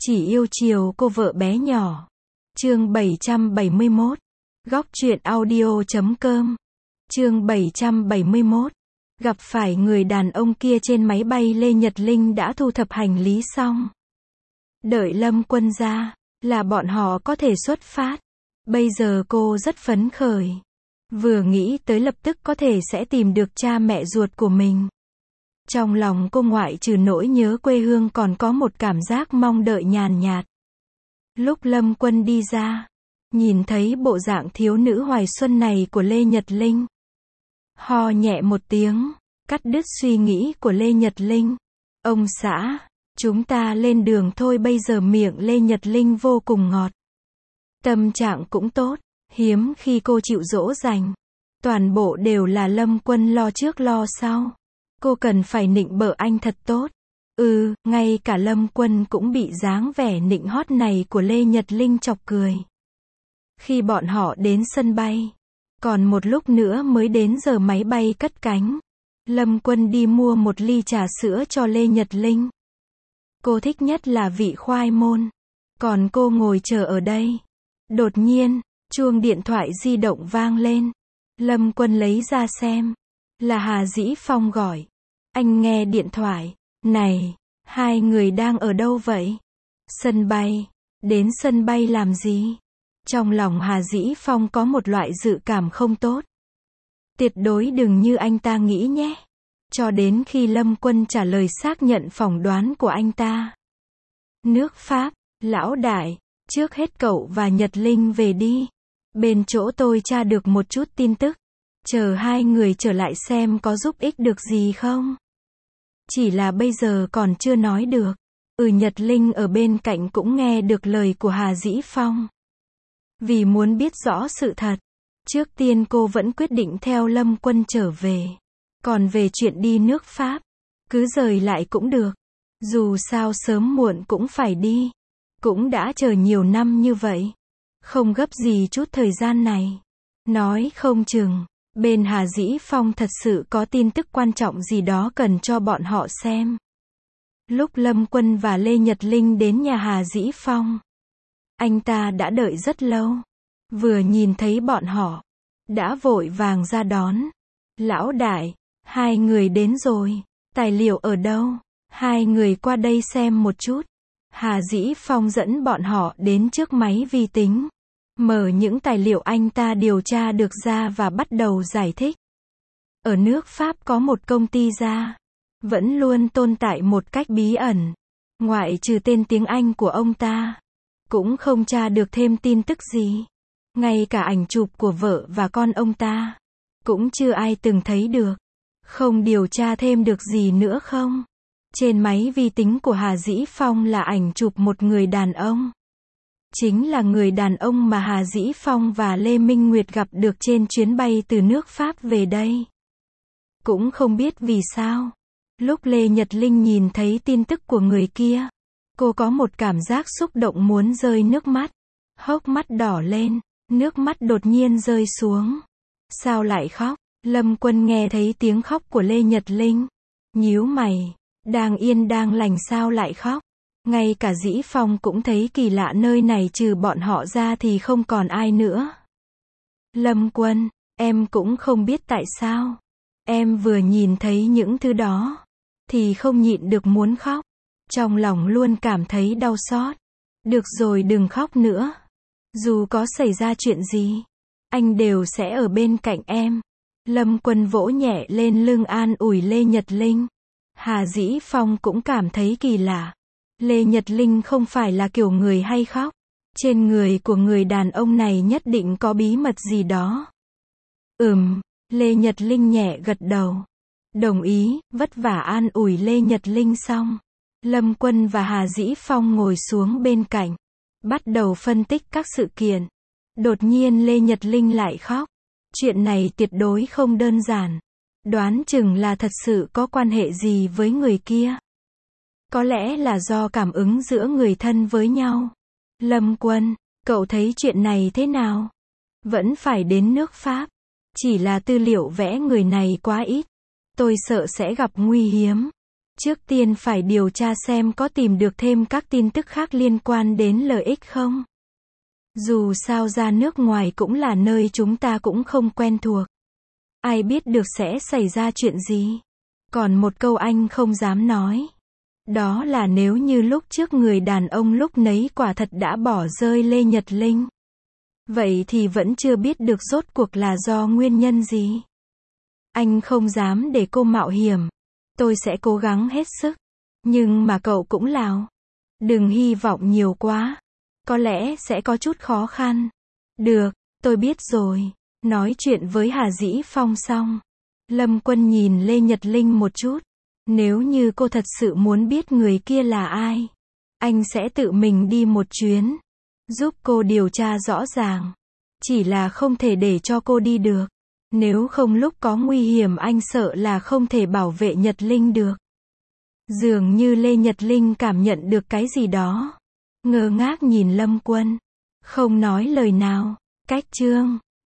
Chỉ yêu chiều cô vợ bé nhỏ. Chương 771. Góc truyện audio.com. Chương 771. Gặp phải người đàn ông kia trên máy bay. Lê Nhật Linh đã thu thập hành lý xong. Đợi Lâm Quân ra, là bọn họ có thể xuất phát. Bây giờ cô rất phấn khởi. Vừa nghĩ tới lập tức có thể sẽ tìm được cha mẹ ruột của mình. Trong lòng cô ngoại trừ nỗi nhớ quê hương còn có một cảm giác mong đợi nhàn nhạt. Lúc Lâm Quân đi ra, nhìn thấy bộ dạng thiếu nữ hoài xuân này của Lê Nhật Linh. Ho nhẹ một tiếng, cắt đứt suy nghĩ của Lê Nhật Linh. Ông xã, chúng ta lên đường thôi. Bây giờ miệng Lê Nhật Linh vô cùng ngọt. Tâm trạng cũng tốt, hiếm khi cô chịu dỗ dành. Toàn bộ đều là Lâm Quân lo trước lo sau. Cô cần phải nịnh bợ anh thật tốt. Ngay cả Lâm Quân cũng bị dáng vẻ nịnh hót này của Lê Nhật Linh chọc cười. Khi bọn họ đến sân bay, còn một lúc nữa mới đến giờ máy bay cất cánh. Lâm Quân đi mua một ly trà sữa cho Lê Nhật Linh. Cô thích nhất là vị khoai môn. Còn cô ngồi chờ ở đây. Đột nhiên, chuông điện thoại di động vang lên. Lâm Quân lấy ra xem. Là Hà Dĩ Phong gọi. Anh nghe điện thoại. Này, hai người đang ở đâu vậy? Sân bay. Đến sân bay làm gì? Trong lòng Hà Dĩ Phong có một loại dự cảm không tốt. Tuyệt đối đừng như anh ta nghĩ nhé. Cho đến khi Lâm Quân trả lời xác nhận phỏng đoán của anh ta. Nước Pháp, lão đại, trước hết cậu và Nhật Linh về đi. Bên chỗ tôi tra được một chút tin tức. Chờ hai người trở lại xem có giúp ích được gì không. Chỉ là bây giờ còn chưa nói được. Nhật Linh ở bên cạnh cũng nghe được lời của Hà Dĩ Phong. Vì muốn biết rõ sự thật, trước tiên cô vẫn quyết định theo Lâm Quân trở về. Còn về chuyện đi nước Pháp, cứ rời lại cũng được. Dù sao sớm muộn cũng phải đi. Cũng đã chờ nhiều năm như vậy. Không gấp gì chút thời gian này. Nói không chừng, bên Hà Dĩ Phong thật sự có tin tức quan trọng gì đó cần cho bọn họ xem. Lúc Lâm Quân và Lê Nhật Linh đến nhà Hà Dĩ Phong, anh ta đã đợi rất lâu. Vừa nhìn thấy bọn họ, đã vội vàng ra đón. Lão đại, hai người đến rồi. Tài liệu ở đâu? Hai người qua đây xem một chút. Hà Dĩ Phong dẫn bọn họ đến trước máy vi tính. Mở những tài liệu anh ta điều tra được ra và bắt đầu giải thích. Ở nước Pháp có một công ty ra. Vẫn luôn tồn tại một cách bí ẩn. Ngoại trừ tên tiếng Anh của ông ta. Cũng không tra được thêm tin tức gì. Ngay cả ảnh chụp của vợ và con ông ta. Cũng chưa ai từng thấy được. Không điều tra thêm được gì nữa không? Trên máy vi tính của Hà Dĩ Phong là ảnh chụp một người đàn ông. Chính là người đàn ông mà Hà Dĩ Phong và Lê Minh Nguyệt gặp được trên chuyến bay từ nước Pháp về đây. Cũng không biết vì sao. Lúc Lê Nhật Linh nhìn thấy tin tức của người kia, cô có một cảm giác xúc động muốn rơi nước mắt. Hốc mắt đỏ lên, nước mắt đột nhiên rơi xuống. Sao lại khóc? Lâm Quân nghe thấy tiếng khóc của Lê Nhật Linh. Nhíu mày, đang yên đang lành sao lại khóc? Ngay cả Dĩ Phong cũng thấy kỳ lạ, nơi này trừ bọn họ ra thì không còn ai nữa. Lâm Quân, em cũng không biết tại sao. Em vừa nhìn thấy những thứ đó, thì không nhịn được muốn khóc. Trong lòng luôn cảm thấy đau xót. Được rồi, đừng khóc nữa. Dù có xảy ra chuyện gì, anh đều sẽ ở bên cạnh em. Lâm Quân vỗ nhẹ lên lưng an ủi Lê Nhật Linh. Hà Dĩ Phong cũng cảm thấy kỳ lạ. Lê Nhật Linh không phải là kiểu người hay khóc. Trên người của người đàn ông này nhất định có bí mật gì đó. Lê Nhật Linh nhẹ gật đầu. Đồng ý, vất vả an ủi Lê Nhật Linh xong. Lâm Quân và Hà Dĩ Phong ngồi xuống bên cạnh. Bắt đầu phân tích các sự kiện. Đột nhiên Lê Nhật Linh lại khóc. Chuyện này tuyệt đối không đơn giản. Đoán chừng là thật sự có quan hệ gì với người kia. Có lẽ là do cảm ứng giữa người thân với nhau. Lâm Quân, cậu thấy chuyện này thế nào? Vẫn phải đến nước Pháp. Chỉ là tư liệu vẽ người này quá ít. Tôi sợ sẽ gặp nguy hiểm. Trước tiên phải điều tra xem có tìm được thêm các tin tức khác liên quan đến lợi ích không. Dù sao ra nước ngoài cũng là nơi chúng ta cũng không quen thuộc. Ai biết được sẽ xảy ra chuyện gì. Còn một câu anh không dám nói. Đó là nếu như lúc trước người đàn ông lúc nấy quả thật đã bỏ rơi Lê Nhật Linh. Vậy thì vẫn chưa biết được rốt cuộc là do nguyên nhân gì. Anh không dám để cô mạo hiểm. Tôi sẽ cố gắng hết sức. Nhưng mà cậu cũng lào. Đừng hy vọng nhiều quá. Có lẽ sẽ có chút khó khăn. Được, tôi biết rồi. Nói chuyện với Hà Dĩ Phong xong. Lâm Quân nhìn Lê Nhật Linh một chút. Nếu như cô thật sự muốn biết người kia là ai, anh sẽ tự mình đi một chuyến. Giúp cô điều tra rõ ràng. Chỉ là không thể để cho cô đi được. Nếu không lúc có nguy hiểm anh sợ là không thể bảo vệ Nhật Linh được. Dường như Lê Nhật Linh cảm nhận được cái gì đó. Ngơ ngác nhìn Lâm Quân. Không nói lời nào. Cách chương